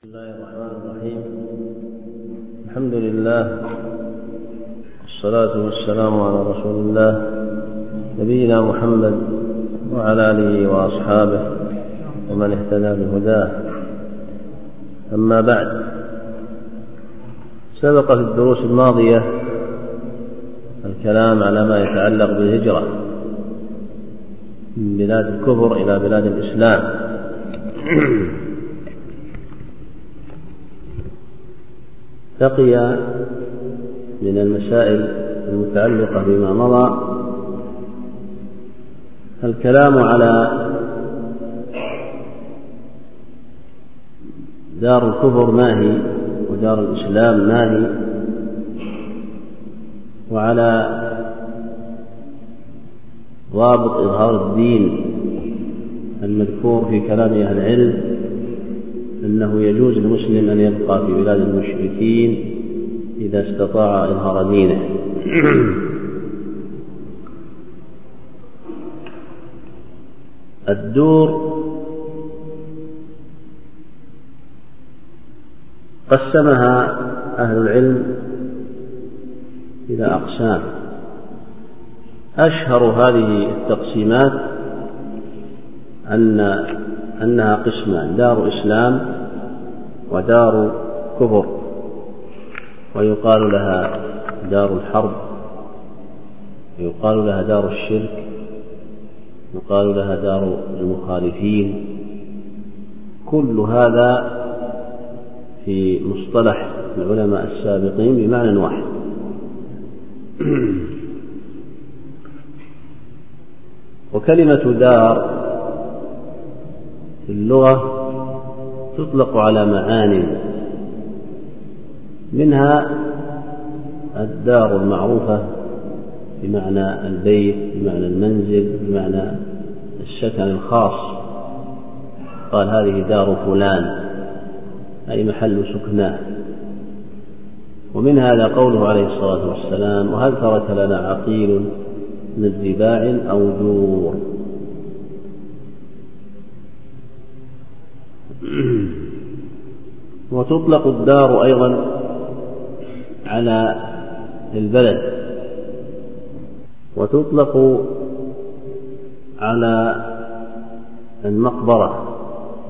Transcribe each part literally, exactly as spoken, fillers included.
بسم الله الرحمن الرحيم. الحمد لله والصلاة والسلام على رسول الله نبينا محمد وعلى آله وأصحابه ومن اهتدى بهداه. أما بعد، سبق في الدروس الماضية الكلام على ما يتعلق بالهجرة من بلاد الكفر إلى بلاد الإسلام. بقي من المسائل المتعلقة بما مضى الكلام على دار الكفر ما هي ودار الإسلام ما هي، وعلى ضابط إظهار الدين المذكور في كلام أهل العلم أنه يجوز للمسلم أن يبقى في بلاد المشركين إذا استطاع إظهار دينه. الدور قسمها أهل العلم إلى أقسام. أشهر هذه التقسيمات أن أنها قسمان: دار إسلام ودار كفر، ويقال لها دار الحرب، ويقال لها دار الشرك، يقال لها دار المخالفين. كل هذا في مصطلح العلماء السابقين بمعنى واحد. وكلمة دار في اللغة تطلق على معاني، منها الدار المعروفة بمعنى البيت، بمعنى المنزل، بمعنى السكن الخاص، قال هذه دار فلان أي محل سكناه. ومن هذا قوله عليه الصلاة والسلام: وهل ترك لنا عقيل من اتباع أو دور. وتطلق الدار أيضا على البلد، وتطلق على المقبرة.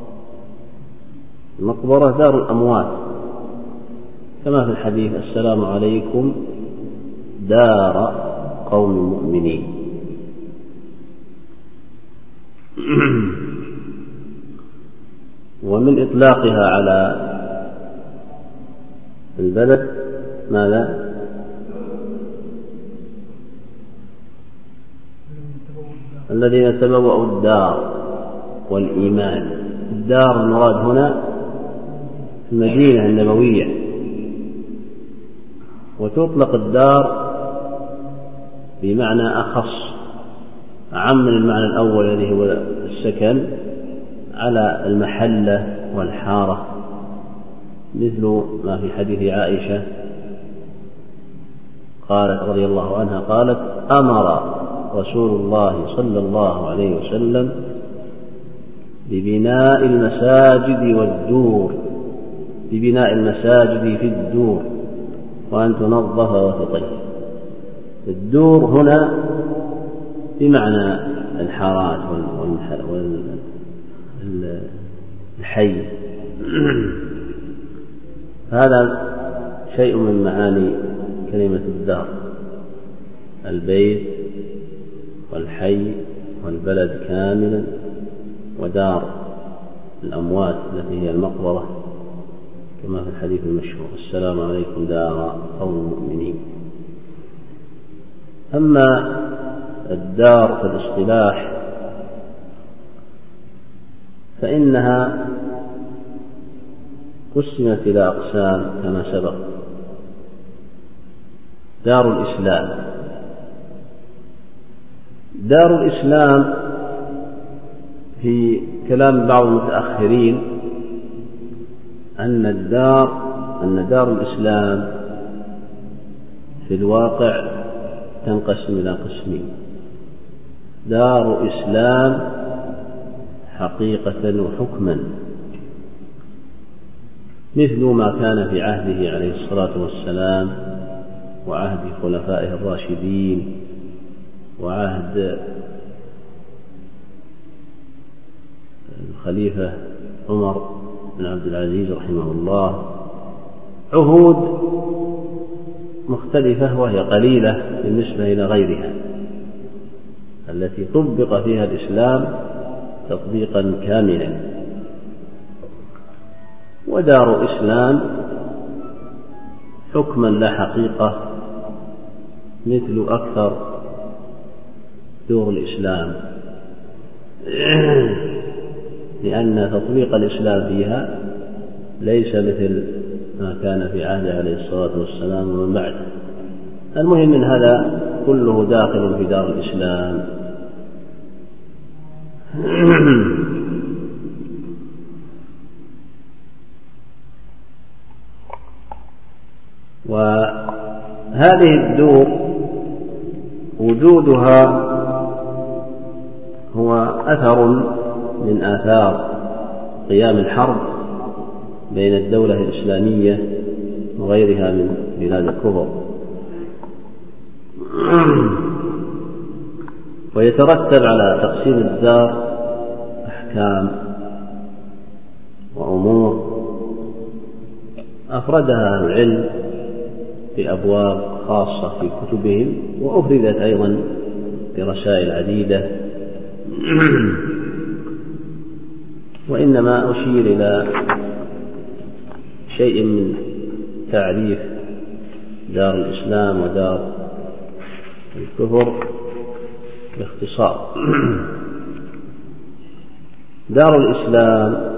المقبرة دار الأموات، كما في الحديث: السلام عليكم دار قوم مؤمنين. ومن إطلاقها على البلد ماذا؟ الذين تبوأوا الدار والإيمان. الدار المراد هنا المدينة النبوية. وتطلق الدار بمعنى أخص، أعم من المعنى الأول الذي هو السكن، على المحلة والحارة، مثل ما في حديث عائشة قالت رضي الله عنها قالت: أمر رسول الله صلى الله عليه وسلم ببناء المساجد والدور ببناء المساجد في الدور وأن تنظف وتطهر. الدور هنا بمعنى الحارات والحي. هذا شيء من معاني كلمة الدار: البيت والحي والبلد كاملا، ودار الأموات التي هي المقبرة، كما في الحديث المشهور: السلام عليكم دار قوم المؤمنين. أما الدار في الاصطلاح فإنها قسمت إلى أقسام كما سبق: دار الإسلام. دار الإسلام في كلام بعض المتأخرين أن الدار أن دار الإسلام في الواقع تنقسم إلى قسمين: دار إسلام حقيقة وحكما، مثل ما كان في عهده عليه الصلاة والسلام وعهد خلفائه الراشدين وعهد الخليفة عمر بن عبد العزيز رحمه الله، عهود مختلفة وهي قليلة بالنسبة إلى غيرها التي طبق فيها الإسلام تطبيقا كاملا. ودار إسلام حكما لا حقيقة مثل أكثر دور الإسلام، لأن تطبيق الإسلام فيها ليس مثل ما كان في عهده عليه الصلاة والسلام ومن بعده. المهم من هذا كله داخل في دار الإسلام. وهذه الدور وجودها هو أثر من آثار قيام الحرب بين الدولة الإسلامية وغيرها من بلاد الكفر، ويترتب على تقسيم الدار أحكام وأمور أفردها أهل العلم في أبواب خاصة في كتبهم، وأفردت أيضا في رسائل عديدة. وإنما أشير إلى شيء من تعريف دار الإسلام ودار الكفر باختصار. دار الإسلام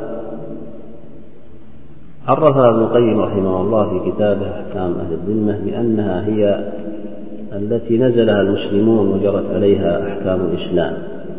عرفها ابن القيم رحمه الله في كتابه أحكام أهل الذمة بأنها هي التي نزلها المسلمون وجرت عليها أحكام الإسلام.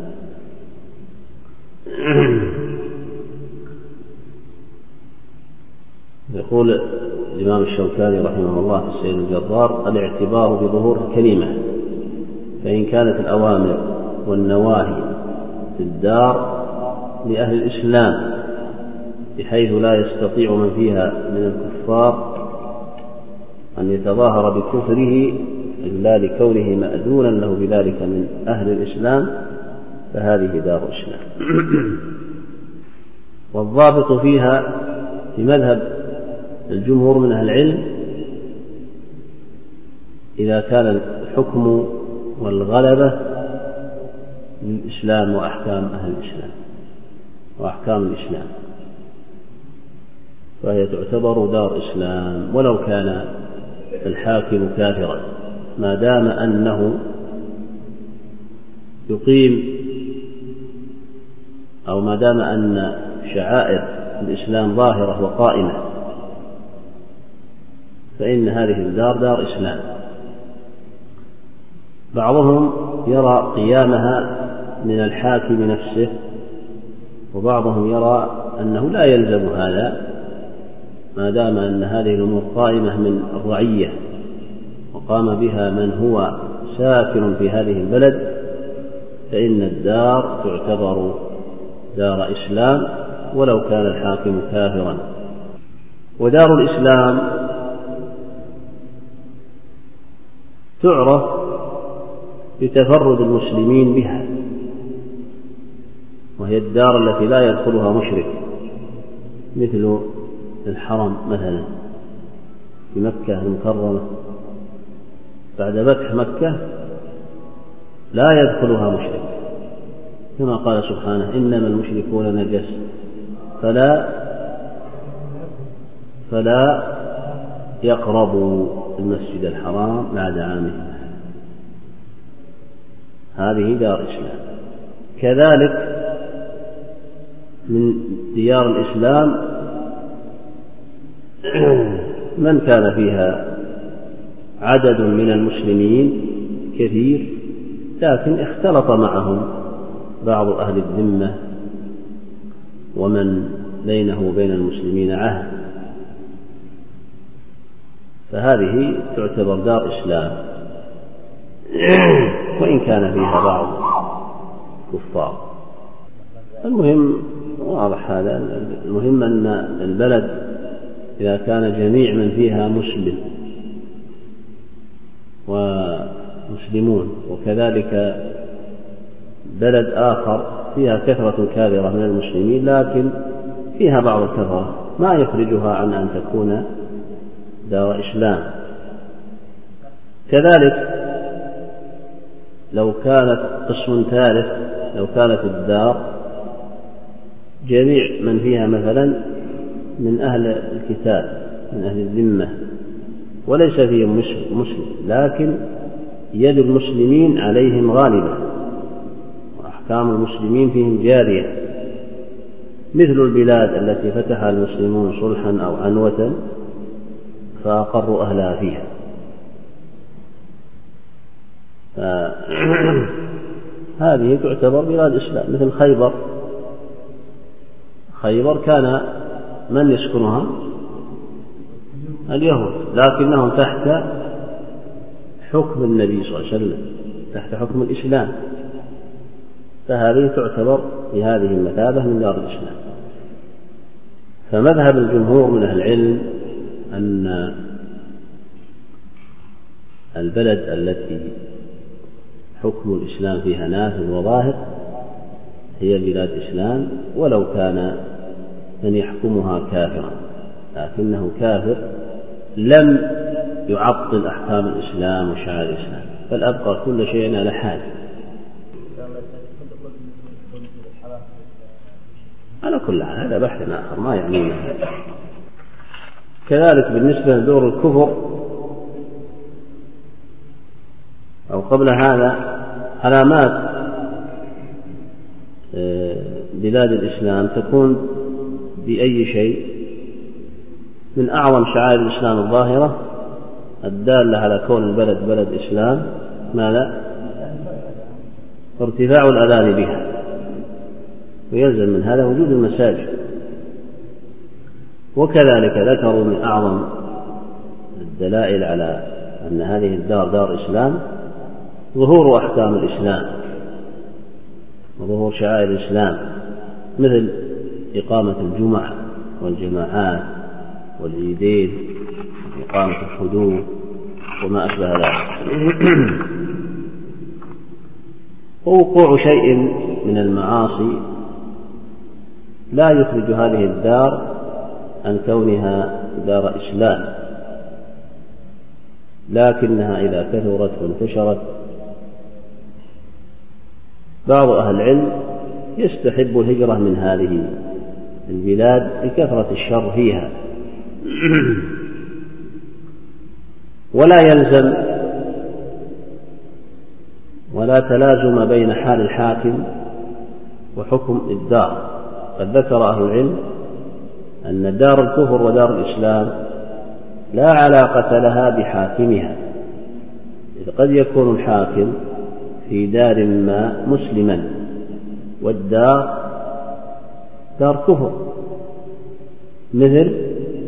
يقول الإمام الشوكاني رحمه الله في السيد الجرار: الاعتبار بظهور الكلمة، فإن كانت الأوامر والنواهي في الدار لأهل الإسلام بحيث لا يستطيع من فيها من الكفار أن يتظاهر بكفره إلا لكونه مأذونا له بذلك من أهل الإسلام، فهذه دار الإسلام. والضابط فيها في مذهب الجمهور من أهل العلم إذا كان الحكم والغلبة للإسلام وأحكام أهل الإسلام وأحكام الإسلام، فهي تعتبر دار إسلام ولو كان الحاكم كافرا، ما دام أنه يقيم أو ما دام أن شعائر الإسلام ظاهرة وقائمة، فإن هذه الدار دار إسلام. بعضهم يرى قيامها من الحاكم نفسه، وبعضهم يرى أنه لا يلزم هذا ما دام أن هذه الأمور قائمة من الرعية وقام بها من هو ساكن في هذه البلد، فإن الدار تعتبر دار إسلام ولو كان الحاكم كافرا. ودار الإسلام تعرف بتفرد المسلمين بها، وهي الدار التي لا يدخلها مشرك، مثل الحرم مثلا في مكة المكرمة بعد فتح مكة لا يدخلها مشرك، كما قال سبحانه: إنما المشركون نجس فلا فلا يقربوا المسجد الحرام بعد عامهم. هذه دار إسلام. كذلك من ديار الإسلام من كان فيها عدد من المسلمين كثير لكن اختلط معهم بعض أهل الذمة ومن بينه وبين المسلمين عهد، فهذه تعتبر دار إسلام وإن كان فيها بعض كفار. المهم واضح هذا، المهم أن البلد إذا كان جميع من فيها مسلم ومسلمون، وكذلك بلد آخر فيها كثرة كابرة من المسلمين لكن فيها بعض الكفرة، ما يخرجها عن أن تكون دار إسلام. كذلك لو كانت قسم ثالث، لو كانت الدار جميع من فيها مثلا من أهل الكتاب، من أهل الذمة، وليس فيهم مسلم، لكن يد المسلمين عليهم غالبة وأحكام المسلمين فيهم جارية، مثل البلاد التي فتحها المسلمون صلحا أو عنوة فأقروا أهلها فيها. هذه تعتبر بلاد إسلام، مثل خيبر. خيبر كان من يسكنها؟ اليهود، لكنهم تحت حكم النبي صلى الله عليه وسلم، تحت حكم الإسلام، فهذه تعتبر بهذه المثابة من دار الإسلام. فمذهب الجمهور من أهل العلم أن البلد التي حكم الإسلام فيها نافذ وظاهر هي بلاد إسلام، ولو كان من يحكمها كافرا، لكنه كافر لم يعطل أحكام الإسلام وشعائر الإسلام، بل أبقى كل شيء على حال. على كل حال هذا بحث آخر ما يعنينا. كذلك بالنسبة لدور الكفر، أو قبل هذا، علامات بلاد الإسلام تكون بأي شيء؟ من أعظم شعائر الإسلام الظاهرة الدالة على كون البلد بلد إسلام ماذا؟ ارتفاع الأذان بها، ويلزم من هذا وجود المساجد. وكذلك ذكروا من أعظم الدلائل على أن هذه الدار دار إسلام ظهور أحكام الإسلام وظهور شعائر الإسلام، مثل إقامة الجمعة والجماعات والعيدين وإقامة الحدود وما أشبه ذلك. ووقوع شيء من المعاصي لا يخرج هذه الدار عن كونها دار إسلام، لكنها إذا كثرت وانتشرت بعض أهل العلم يستحب الهجرة من هذه البلاد لكثرة الشر فيها، ولا يلزم ولا تلازم بين حال الحاكم وحكم الدار. قد ذكر أهل العلم أن دار الكفر ودار الإسلام لا علاقة لها بحاكمها، إذ قد يكون الحاكم في دار ما مسلما والدار دار كفر، مثل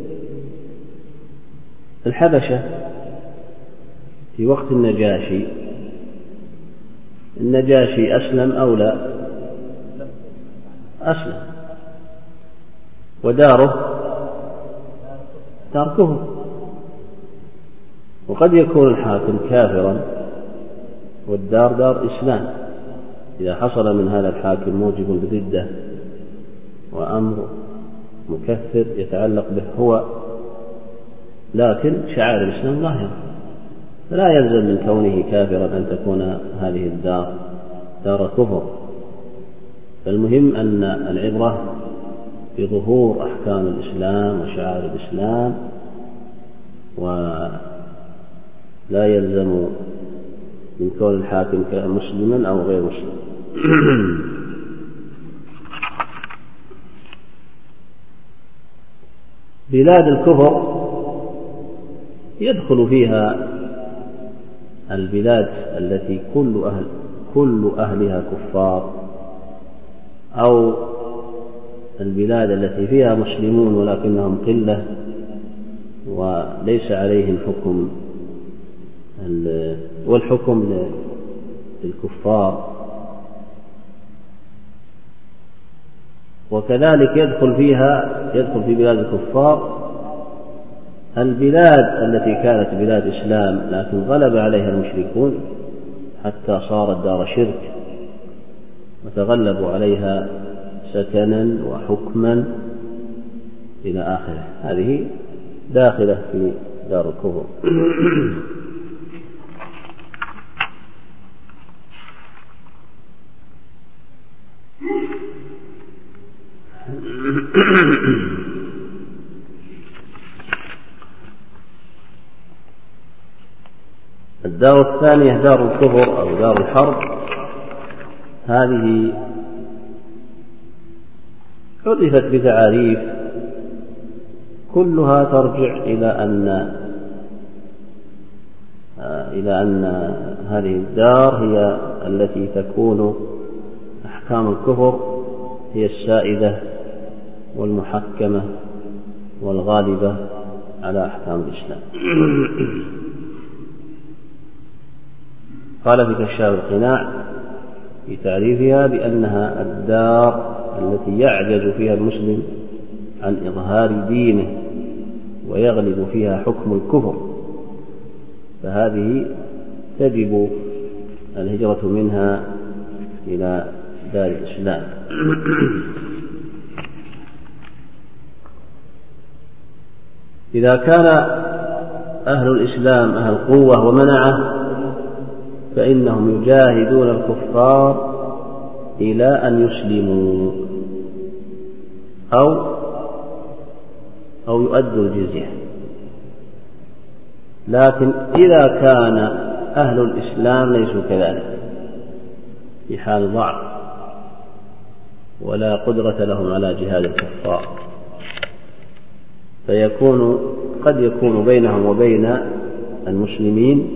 الحبشة في وقت النجاشي. النجاشي أسلم أو لا؟ أسلم، وداره دار كفر. وقد يكون الحاكم كافرا والدار دار إسلام، إذا حصل من هذا الحاكم موجب الردة وأمر مكفر يتعلق به هو، لكن شعائر الإسلام ظاهرة، فلا يلزم من كونه كافرا أن تكون هذه الدار دار كفر. فالمهم أن العبرة بظهور أحكام الإسلام وشعائر الإسلام، ولا يلزم من كون الحاكم مسلما أو غير مسلم. بلاد الكفر يدخل فيها البلاد التي كل أهل كل أهلها كفار، أو البلاد التي فيها مسلمون ولكنهم قلة وليس عليهم حكم والحكم للكفار. وكذلك يدخل فيها يدخل في بلاد الكفار البلاد التي كانت بلاد إسلام لكن غلب عليها المشركون حتى صارت دار شرك وتغلبوا عليها سكنا وحكما إلى آخره، هذه داخلة في دار الكفر. الدار الثانية دار الكفر أو دار الحرب، هذه عرفت بتعاريف كلها ترجع إلى أن إلى أن هذه الدار هي التي تكون أحكام الكفر هي السائدة والمحكمة والغالبة على أحكام الإسلام. قال في كشاف القناع في تعريفها بأنها الدار التي يعجز فيها المسلم عن إظهار دينه ويغلب فيها حكم الكفر، فهذه تجب الهجرة منها إلى دار الإسلام. إذا كان أهل الإسلام أهل قوة ومنعة فإنهم يجاهدون الكفار إلى أن يسلموا أو أو يؤدوا الجزية. لكن إذا كان أهل الإسلام ليسوا كذلك في حال ضعف ولا قدرة لهم على جهاد الكفار، فيكون قد يكون بينهم وبين المسلمين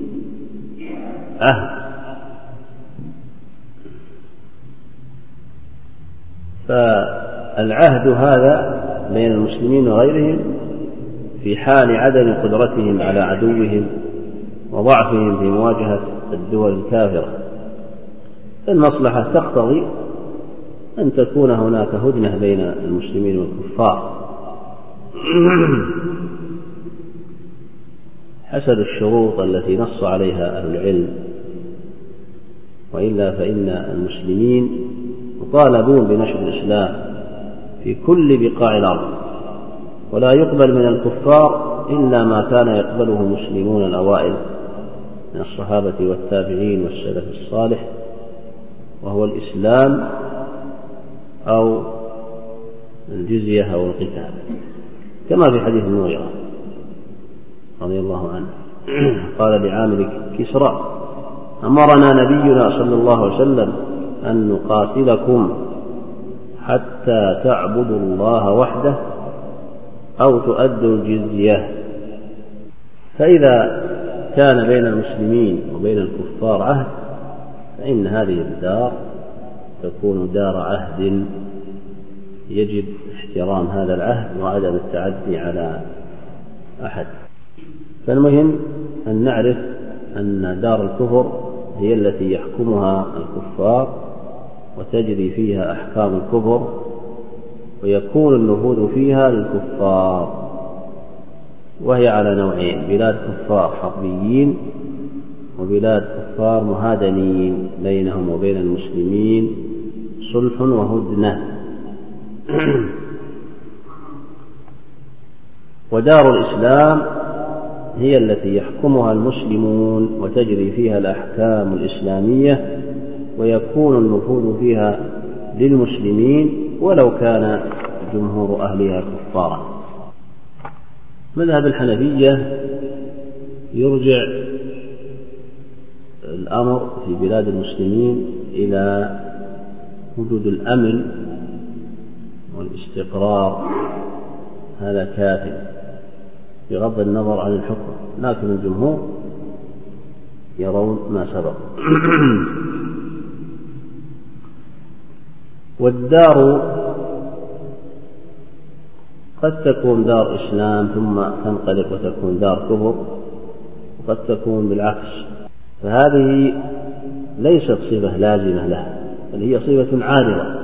عهد، فالعهد هذا بين المسلمين وغيرهم في حال عدم قدرتهم على عدوهم وضعفهم في مواجهة الدول الكافرة، المصلحة تقتضي أن تكون هناك هدنة بين المسلمين والكفار حسب الشروط التي نص عليها أهل العلم، وإلا فإن المسلمين مطالبون بنشر الإسلام في كل بقاع الأرض، ولا يقبل من الكفار إلا ما كان يقبله المسلمون الأوائل من الصحابة والتابعين والسلف الصالح، وهو الإسلام أو الجزية أو القتال، كما في حديث المغيرة رضي الله عنه قال لعامل كسرى: أمرنا نبينا صلى الله عليه وسلم أن نقاتلكم حتى تعبدوا الله وحده أو تؤدوا الجزية. فإذا كان بين المسلمين وبين الكفار عهد فإن هذه الدار تكون دار عهد، يجب احترام هذا العهد وعدم التعدي على أحد. فالمهم أن نعرف أن دار الكفر هي التي يحكمها الكفار وتجري فيها أحكام الكفر ويكون النفوذ فيها للكفار، وهي على نوعين: بلاد كفار حربيين وبلاد كفار مهادنين بينهم وبين المسلمين صلح وهدنة. ودار الإسلام هي التي يحكمها المسلمون وتجري فيها الأحكام الإسلامية ويكون النفوذ فيها للمسلمين ولو كان جمهور أهلها كفارا. مذهب الحنفية يرجع الأمر في بلاد المسلمين إلى وجود الأمن والاستقرار، هذا كافٍ بغض النظر عن الحكم، لكن الجمهور يرون ما سبق. والدار قد تكون دار إسلام ثم تنقلب وتكون دار كفر، وقد تكون بالعكس، فهذه ليست صفة لازمة لها، بل هي صفة عارضة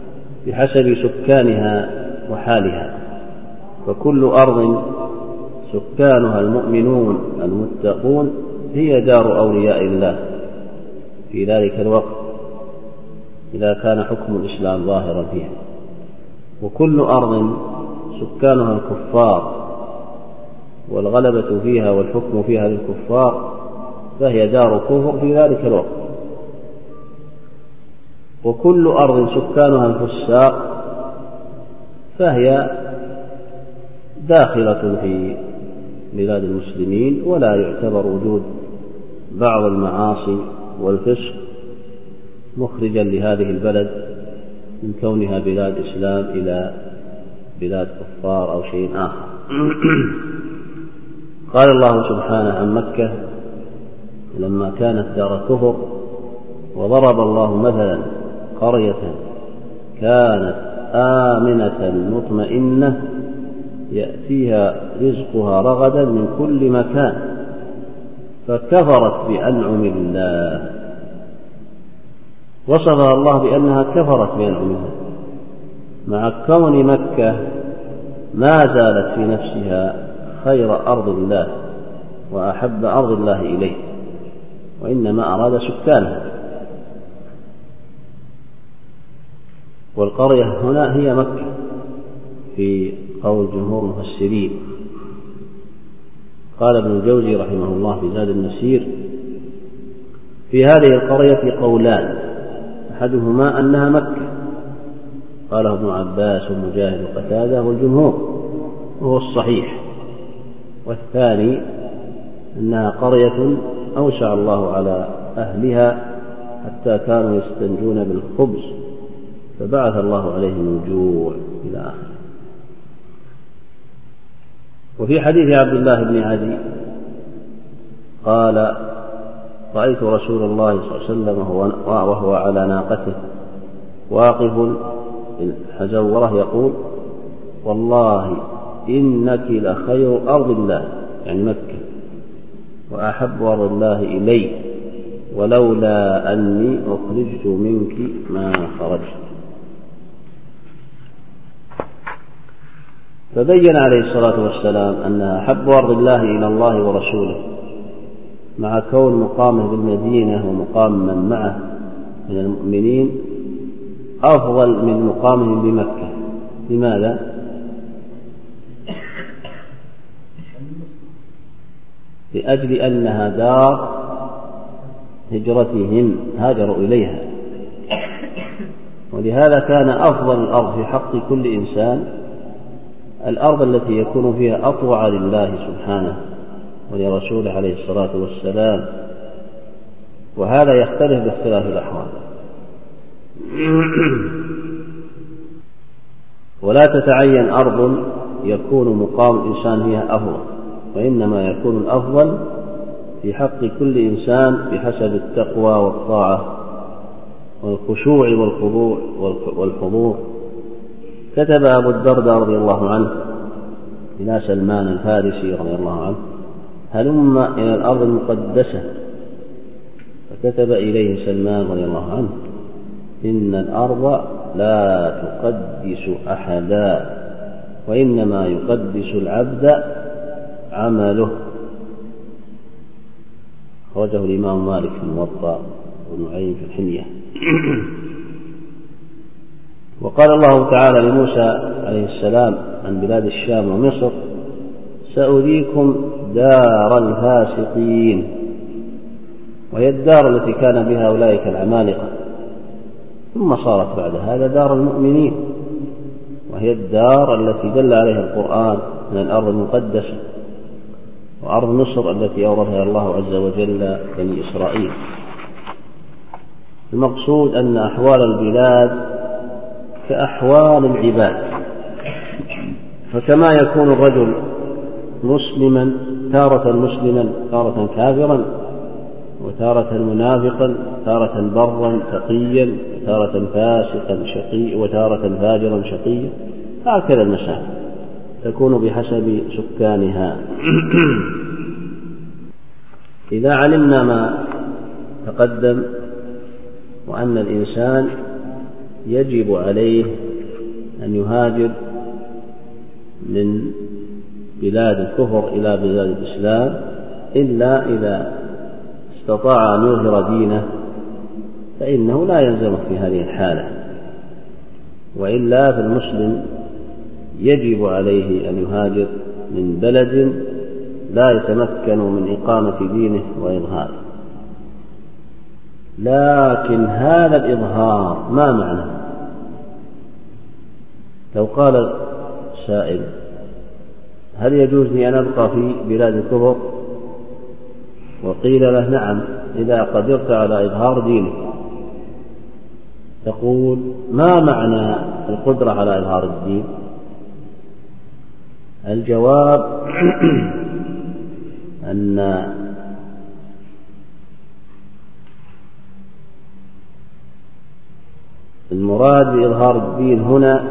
بحسب سكانها وحالها، فكل أرض سكانها المؤمنون المتقون هي دار أولياء الله في ذلك الوقت إذا كان حكم الإسلام ظاهرا فيها. وكل أرض سكانها الكفار والغلبة فيها والحكم فيها للكفار فهي دار كفر في ذلك الوقت. وكل أرض سكانها الفساق فهي داخلة في بلاد المسلمين، ولا يعتبر وجود بعض المعاصي والفسق مخرجا لهذه البلد من كونها بلاد إسلام إلى بلاد كفار أو شيء آخر. قال الله سبحانه عن مكة لما كانت دار كفر: وضرب الله مثلا قرية كانت آمنة مطمئنة يأتيها رزقها رغدا من كل مكان فكفرت بأنعم الله. وصفها الله بأنها كفرت بأنعم الله مع كون مكة ما زالت في نفسها خير أرض الله وأحب أرض الله إليه، وإنما أراد سكانها. والقرية هنا هي مكة في قول جمهور المفسرين. قال ابن الجوزي رحمه الله في زاد المسير: في هذه القرية قولان، أحدهما أنها مكة، قاله ابن عباس ومجاهد وقتادة والجمهور وهو الصحيح، والثاني أنها قرية أوسع الله على أهلها حتى كانوا يستنجون بالخبز فبعث الله عليهم الجوع إلى آخره. وفي حديث عبد الله بن عدي قال: رأيت رسول الله صلى الله عليه وسلم وهو على ناقته واقف الحزورة يقول: والله إنك لخير أرض الله، يعني مكة، وأحب أرض الله إلي، ولولا أني أخرجت منك ما خرجت. فبين عليه الصلاة والسلام أنها أحب أرض الله إلى الله ورسوله، مع كون مقامه بالمدينة ومقام من معه من المؤمنين أفضل من مقامهم بمكة. لماذا؟ لأجل أنها دار هجرتهم، هاجروا إليها، ولهذا كان أفضل الأرض في حق كل إنسان الأرض التي يكون فيها أطوع لله سبحانه ولرسوله عليه الصلاة والسلام، وهذا يختلف باختلاف الأحوال. ولا تتعين أرض يكون مقام الإنسان فيها أفضل، وإنما يكون الأفضل في حق كل إنسان بحسب التقوى والطاعة والخشوع والخضوع والحضور. كتب أبو الدرداء رضي الله عنه إلى سلمان الفارسي رضي الله عنه: هلم إلى الأرض المقدسة. فكتب إليه سلمان رضي الله عنه: إن الأرض لا تقدس أحدا، وإنما يقدس العبد عمله. خرجه الإمام مالك في الموطأ ونعيم في الحلية. وقال الله تعالى لموسى عليه السلام عن بلاد الشام ومصر: سأريكم دار الفاسقين، وهي الدار التي كان بها أولئك العمالقة، ثم صارت بعد هذا دار المؤمنين، وهي الدار التي دل عليها القرآن من الأرض المقدسة، وأرض مصر التي أورثها الله عز وجل بني إسرائيل. المقصود أن أحوال البلاد كأحوال العباد، فكما يكون الرجل مسلما تارة مسلما تارة كافرا، وتارة منافقا، تارة برا تقيا، وتارة فاسقا شقي، وتارة فاجرا شقيا، هكذا المسائل تكون بحسب سكانها. إذا علمنا ما تقدم وأن الإنسان يجب عليه أن يهاجر من بلاد الكفر إلى بلاد الإسلام إلا إذا استطاع أن يظهر دينه فإنه لا يلزمه في هذه الحالة، وإلا فالمسلم يجب عليه أن يهاجر من بلد لا يتمكن من إقامة دينه وإظهاره. لكن هذا الإظهار ما معنى؟ لو قال سائل: هل يجوز لي أن أبقى في بلاد الكفر؟ وقيل له: نعم إذا قدرت على إظهار دينك. تقول: ما معنى القدرة على إظهار الدين؟ الجواب أن المراد بإظهار الدين هنا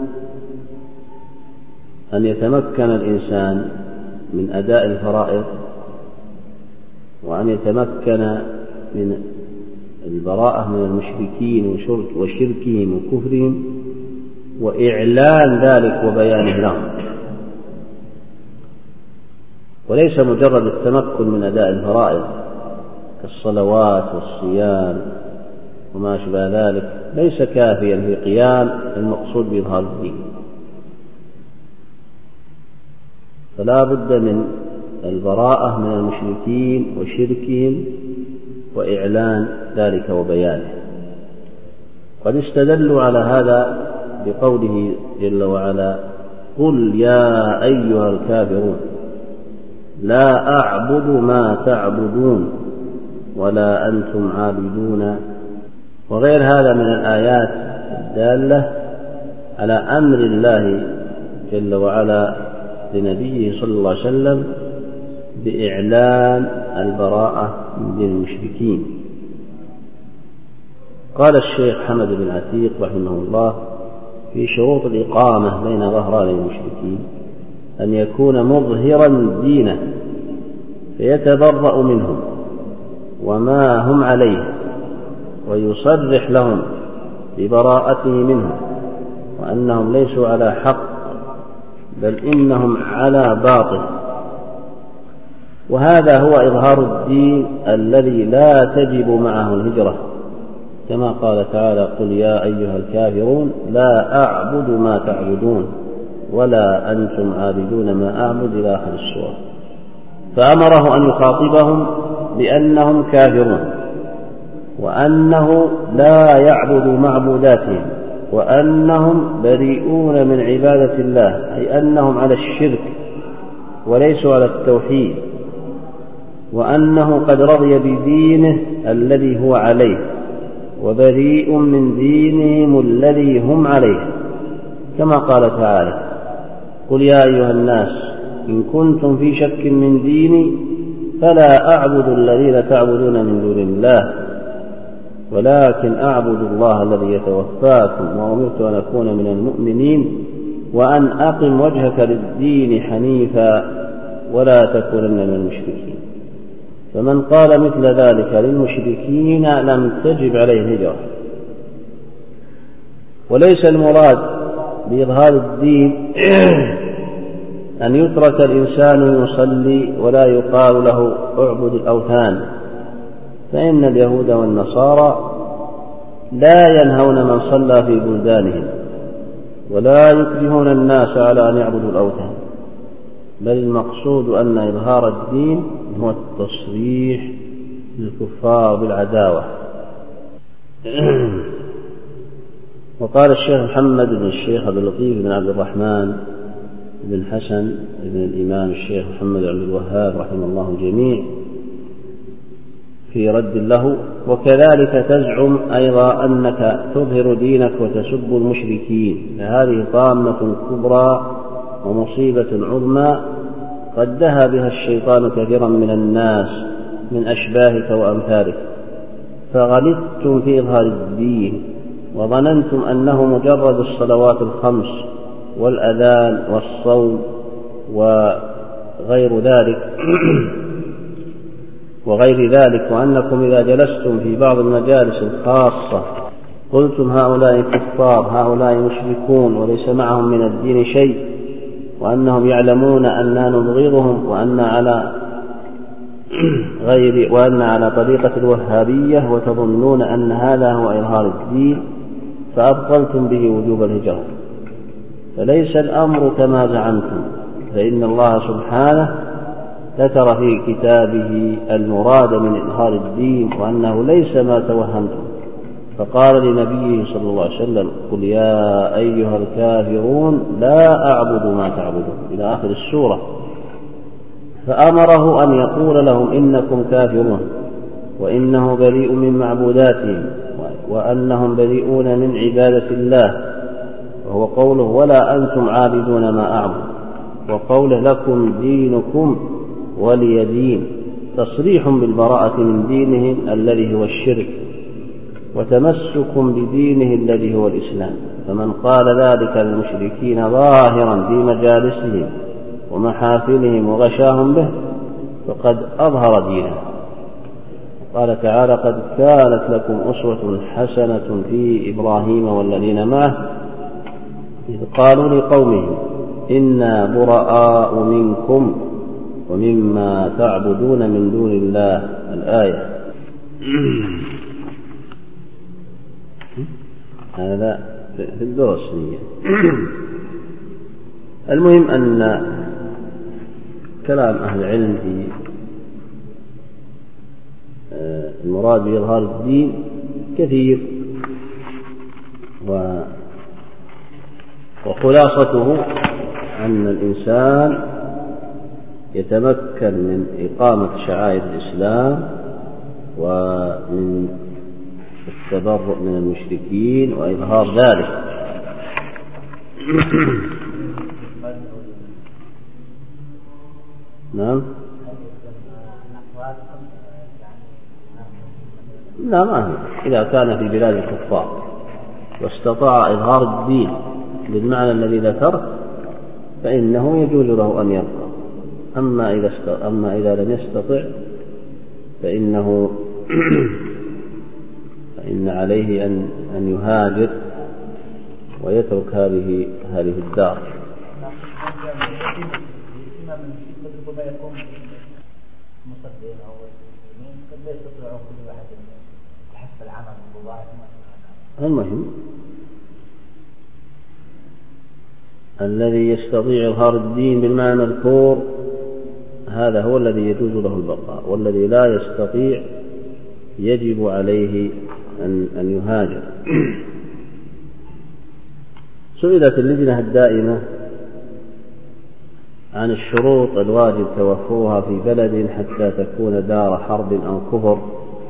أن يتمكن الإنسان من أداء الفرائض، وأن يتمكن من البراءة من المشركين وشركهم وكفرهم وإعلان ذلك وبيانه لهم، وليس مجرد التمكن من أداء الفرائض كالصلوات والصيام وما أشبه ذلك، ليس كافيا في قيام المقصود بإظهار الدين، فلا بد من البراءة من المشركين وشركهم وإعلان ذلك وبيانه. قد استدلوا على هذا بقوله جل وعلا: قل يا أيها الكافرون لا أعبد ما تعبدون ولا أنتم عابدون، وغير هذا من الآيات الدالة على أمر الله جل وعلا لنبيه صلى الله عليه وسلم بإعلان البراءة من دين المشركين. قال الشيخ حمد بن عتيق رحمه الله في شروط الإقامة بين ظهراني المشركين أن يكون مظهرا دينه فيتبرأ منهم وما هم عليه، ويصرح لهم ببراءته منهم وأنهم ليسوا على حق بل إنهم على باطل، وهذا هو إظهار الدين الذي لا تجب معه الهجرة، كما قال تعالى: قل يا أيها الكافرون لا أعبد ما تعبدون ولا أنتم عابدون ما أعبد إلى آخر السورة. فأمره أن يخاطبهم بأنهم كافرون، وأنه لا يعبد معبوداتهم، وأنهم بريئون من عبادة الله، أي أنهم على الشرك وليسوا على التوحيد، وأنه قد رضي بدينه الذي هو عليه وبريء من دينهم الذي هم عليه، كما قال تعالى: قل يا أيها الناس إن كنتم في شك من ديني فلا أعبد الذين تعبدون من دون الله ولكن أعبد الله الذي يتوفاكم وأمرت أن أكون من المؤمنين وأن أقم وجهك للدين حنيفا ولا تكونن من المشركين. فمن قال مثل ذلك للمشركين لم تجب عليه الهجرة. وليس المراد بإظهار الدين أن يترك الإنسان يصلي ولا يقال له اعبد الأوثان، فإن اليهود والنصارى لا ينهون من صلى في بلدانهم ولا يكرهون الناس على أن يعبدوا الأوثان، بل المقصود أن إظهار الدين هو التصريح للكفار بالعداوة. وقال الشيخ محمد بن الشيخ عبد اللطيف بن عبد الرحمن بن حسن بن الإمام الشيخ محمد عبد الوهاب رحمه الله الجميع في رد له: وكذلك تزعم أيضا أنك تظهر دينك وتسب المشركين، فهذه طامة كبرى ومصيبة عظمى قد دهى بها الشيطان كثيرا من الناس من أشباهك وأمثالك، فغلطتم في إظهار الدين وظننتم أنه مجرد الصلوات الخمس والأذان والصوم وغير ذلك وغير ذلك وأنكم إذا جلستم في بعض المجالس الخاصة قلتم هؤلاء كفار هؤلاء مشركون وليس معهم من الدين شيء، وأنهم يعلمون أننا نبغضهم وأن على غير وأن على طريقة الوهابية، وتظنون أن هذا هو إظهار الدين فأبطلتم به وجوب الهجرة. فليس الأمر كما زعمتم، فإن الله سبحانه ذكر في كتابه المراد من إظهار الدين وأنه ليس ما توهمتم، فقال لنبيه صلى الله عليه وسلم: قل يا أيها الكافرون لا أعبد ما تعبدون، إلى آخر السورة. فأمره أن يقول لهم إنكم كافرون، وإنه بريء من معبوداتهم، وأنهم بريئون من عبادة الله، وهو قوله: ولا أنتم عابدون ما أعبد، وقوله: لكم دينكم ولي دين، تصريح بالبراءة من دينهم الذي هو الشرك، وتمسك بدينه الذي هو الإسلام. فمن قال ذلك للمشركين ظاهرا في مجالسهم ومحافلهم وغشاهم به فقد أظهر دينه. قال تعالى: قد كانت لكم أسوة حسنة في إبراهيم والذين معه إذ قالوا لقومهم إنا براء منكم ومما تعبدون من دون الله. الآية. هذا في الدرس. المهم أن كلام أهل العلم في المراد بإظهار الدين كثير، وخلاصته أن الإنسان يتمكن من إقامة شعائر الإسلام ومن التبرؤ من المشركين وإظهار ذلك. نعم. لا، ما هي. إذا كان في بلاد الكفار واستطاع إظهار الدين بالمعنى الذي ذكرت فإنه يجوز له أن يبقى. أما إذا أما إذا لم يستطع فإنه فإن عليه أن أن يهاجر ويترك هذه هذه الدار. المهم الذي يستطيع إظهار الدين بالمعنى المذكور هذا هو الذي يجوز له البقاء، والذي لا يستطيع يجب عليه أن أن يهاجر. سئلت اللجنة الدائمة عن الشروط الواجب توفرها في بلد حتى تكون دار حرب أو كفر،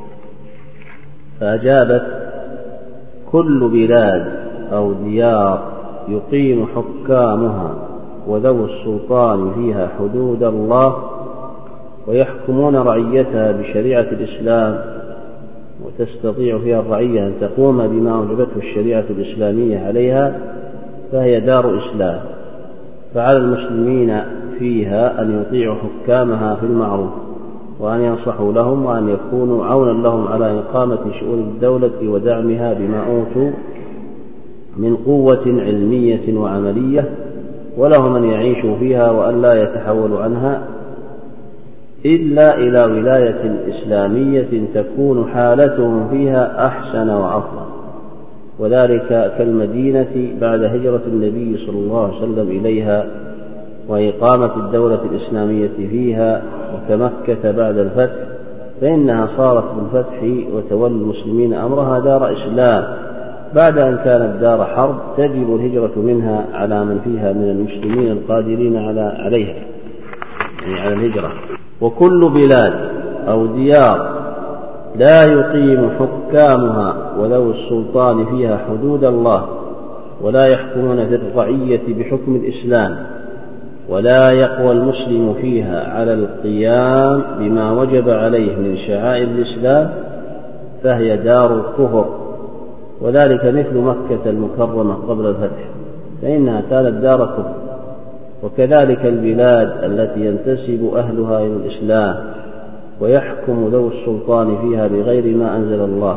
فأجابت: كل بلاد أو ديار يقيم حكامها وذو السلطان فيها حدود الله ويحكمون رعيتها بشريعة الإسلام، وتستطيع فيها الرعية أن تقوم بما أوجبته الشريعة الإسلامية عليها، فهي دار إسلام، فعلى المسلمين فيها أن يطيعوا حكامها في المعروف، وأن ينصحوا لهم، وأن يكونوا عونا لهم على إقامة شؤون الدولة ودعمها بما أوتوا من قوة علمية وعملية، ولهم أن يعيشوا فيها وأن لا يتحولوا عنها إلا إلى ولاية إسلامية تكون حالتهم فيها أحسن وأفضل، وذلك كالمدينة بعد هجرة النبي صلى الله عليه وسلم إليها وإقامة الدولة الإسلامية فيها، وكمكة بعد الفتح، فإنها صارت بالفتح وتولى المسلمين أمرها دار إسلام بعد أن كانت دار حرب تجب الهجرة منها على من فيها من المسلمين القادرين على عليها، يعني على الهجرة. وكل بلاد أو ديار لا يقيم حكامها وذو السلطان فيها حدود الله ولا يحكمون في الرعية بحكم الإسلام ولا يقوى المسلم فيها على القيام بما وجب عليه من شعائر الإسلام فهي دار الكفر، وذلك مثل مكة المكرمة قبل الفتح فإنها كانت دار كفر، وكذلك البلاد التي ينتسب أهلها إلى الإسلام ويحكم ذو السلطان فيها بغير ما أنزل الله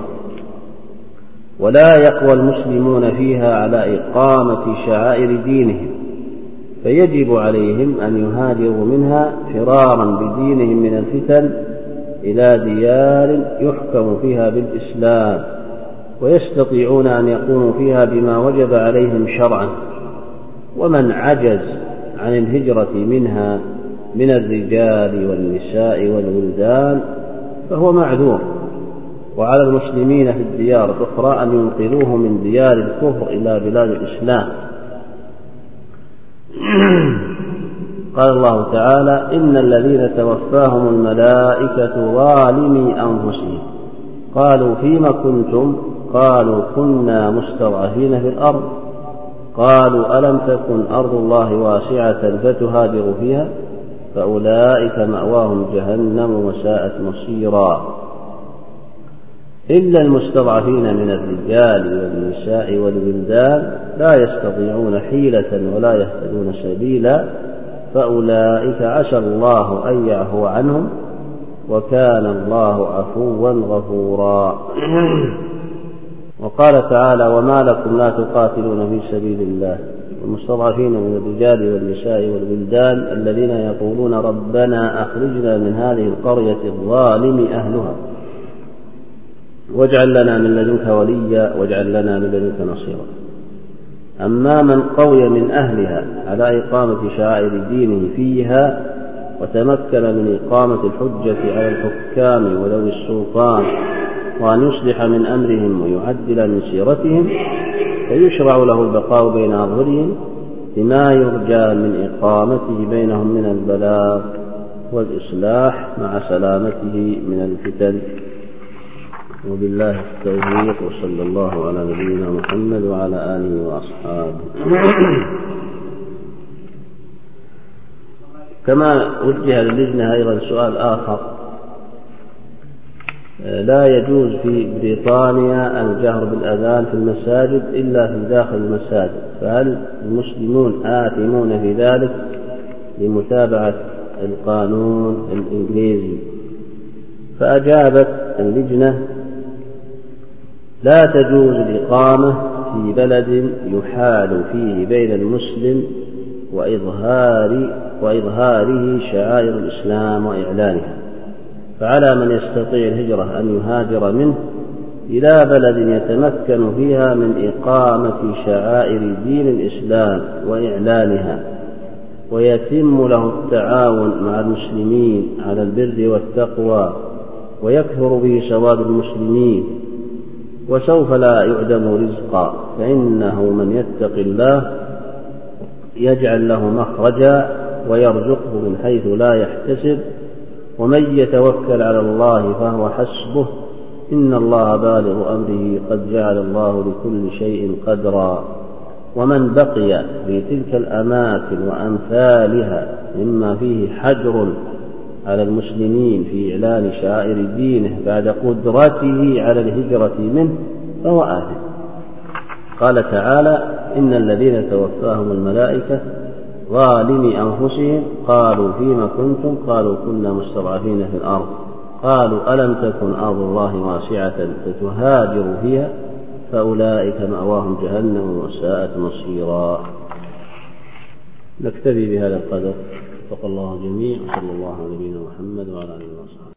ولا يقوى المسلمون فيها على إقامة شعائر دينهم فيجب عليهم أن يهاجروا منها فرارا بدينهم من الفتن إلى ديار يحكم فيها بالإسلام ويستطيعون أن يقوموا فيها بما وجب عليهم شرعا. ومن عجز عن الهجرة منها من الرجال والنساء والولدان فهو معذور، وعلى المسلمين في الديار الأخرى أن ينقلوه من ديار الكفر إلى بلاد الإسلام. قال الله تعالى: إن الذين توفاهم الملائكة ظالمي أنفسهم قالوا فيم كنتم؟ قالوا كنا مستضعفين في الأرض قالوا ألم تكن أرض الله واسعة فتهاجروا فيها فأولئك مأواهم جهنم وساءت مصيرا. إلا المستضعفين من الرجال والنساء والولدان لا يستطيعون حيلة ولا يهتدون سبيلا فأولئك عسى الله أن يعفو عنهم وكان الله عفوا غفورا. وقال تعالى: وما لكم لا تقاتلون في سبيل الله والمستضعفين من الرجال والنساء والولدان الذين يقولون ربنا أخرجنا من هذه القرية الظالم أهلها واجعل لنا من لدنك وليا واجعل لنا من لدنك نصيرا. أما من قوي من أهلها على إقامة شعائر دينه فيها وتمكن من إقامة الحجة على الحكام وذوي السلطان وأن يصلح من أمرهم ويعدل من سيرتهم فيشرع له البقاء بين أظهرهم بما يرجى من إقامته بينهم من البلاغ والإصلاح مع سلامته من الفتن. وبالله التوفيق، وصلى الله على نبينا محمد وعلى آله وأصحابه. كما وجه للجنة أيضا سؤال آخر: لا يجوز في بريطانيا الجهر بالأذان في المساجد إلا في داخل المساجد، فهل المسلمون آثمون في ذلك لمتابعة القانون الإنجليزي؟ فأجابت اللجنة: لا تجوز الإقامة في بلد يحال فيه بين المسلم وإظهار وإظهاره شعائر الإسلام وإعلانها، فعلى من يستطيع الهجرة أن يهاجر منه إلى بلد يتمكن فيها من إقامة شعائر دين الإسلام وإعلانها ويتم له التعاون مع المسلمين على البر والتقوى ويكثر به سواد المسلمين، وسوف لا يعدم رزقا، فإنه من يتق الله يجعل له مخرجا ويرزقه من حيث لا يحتسب، ومن يتوكل على الله فهو حسبه، إن الله بالغ أمره قد جعل الله لكل شيء قدرا. ومن بقي في تلك الأماكن وأمثالها مما فيه حجر على المسلمين في إعلان شعائر دينه بعد قدرته على الهجرة منه فهو آثم. قال تعالى: إن الذين توفاهم الملائكة ظالمي أنفسهم قالوا فيما كنتم؟ قالوا كنا مستضعفين في الأرض قالوا ألم تكن أرض الله واسعة فتهاجروا فيها فأولئك مأواهم جهنم وساءت مصيرا. نكتفي بهذا القدر، وفق الله الجميع، وصلى الله على نبينا محمد وعلى آله وصحبه.